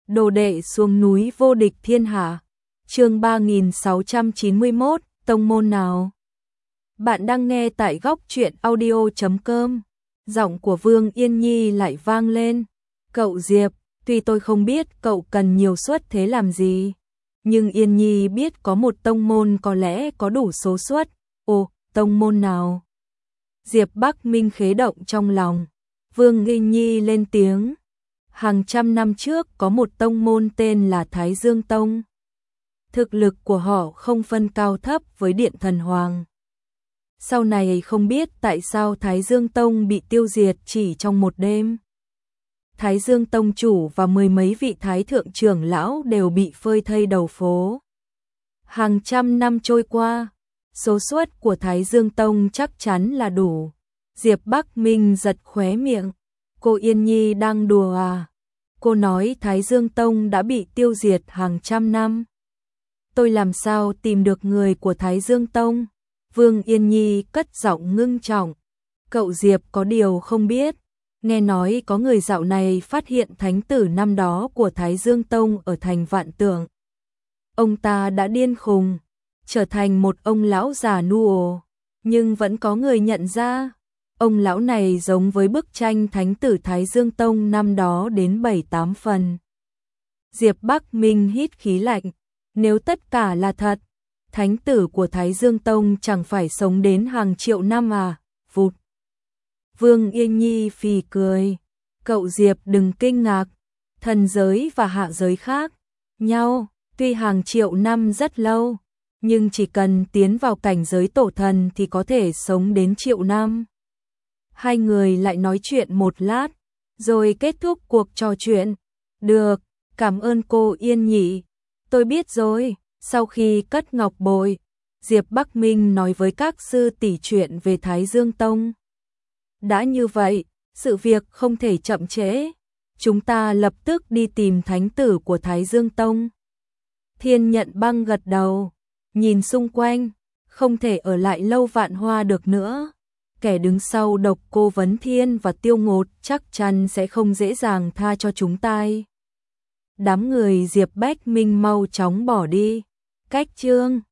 Đồ đệ xuống núi vô địch thiên hạ. Chương 3691, tông môn nào? Bạn đang nghe tại góc truyện audio.com. Giọng của Vương Yên Nhi lại vang lên. Cậu Diệp, tuy tôi không biết cậu cần nhiều suất thế làm gì, nhưng Yên Nhi biết có một tông môn có lẽ có đủ số suất. Ồ, tông môn nào? Diệp Bắc Minh khế động trong lòng. Vương Yên Nhi lên tiếng. Hàng trăm năm trước có một tông môn tên là Thái Dương Tông. Thực lực của họ không phân cao thấp với Điện Thần Hoàng. Sau này không biết tại sao Thái Dương Tông bị tiêu diệt chỉ trong một đêm. Thái Dương Tông chủ và mười mấy vị thái thượng trưởng lão đều bị phơi thây đầu phố. Hàng trăm năm trôi qua, số suất của Thái Dương Tông chắc chắn là đủ. Diệp Bắc Minh giật khóe miệng. Cô Yên Nhi đang đùa à? Cô nói Thái Dương Tông đã bị tiêu diệt hàng trăm năm. Tôi làm sao tìm được người của Thái Dương Tông? Vương Yên Nhi cất giọng ngưng trọng. Cậu Diệp có điều không biết. Nghe nói có người dạo này phát hiện thánh tử năm đó của Thái Dương Tông ở thành Vạn Tượng. Ông ta đã điên khùng, trở thành một ông lão già nua, nhưng vẫn có người nhận ra. Ông lão này giống với bức tranh thánh tử Thái Dương Tông năm đó đến 7-8 phần. Diệp Bắc Minh hít khí lạnh. Nếu tất cả là thật, thánh tử của Thái Dương Tông chẳng phải sống đến hàng triệu năm à? Vụt. Vương Yên Nhi phì cười. Cậu Diệp đừng kinh ngạc. Thần giới và hạ giới khác nhau, tuy hàng triệu năm rất lâu, nhưng chỉ cần tiến vào cảnh giới tổ thần thì có thể sống đến triệu năm. Hai người lại nói chuyện một lát, rồi kết thúc cuộc trò chuyện. Được, cảm ơn cô Yên Nhị. Tôi biết rồi. Sau khi cất ngọc bội, Diệp Bắc Minh nói với các sư tỷ chuyện về Thái Dương Tông. Đã như vậy, sự việc không thể chậm trễ. Chúng ta lập tức đi tìm thánh tử của Thái Dương Tông. Thiên Nhận Băng gật đầu, nhìn xung quanh, không thể ở lại lâu Vạn Hoa được nữa. Kẻ đứng sau Độc Cô Vấn Thiên và Tiêu Ngột chắc chắn sẽ không dễ dàng tha cho chúng ta. Đám người Diệp Bách Minh mau chóng bỏ đi. Cách chương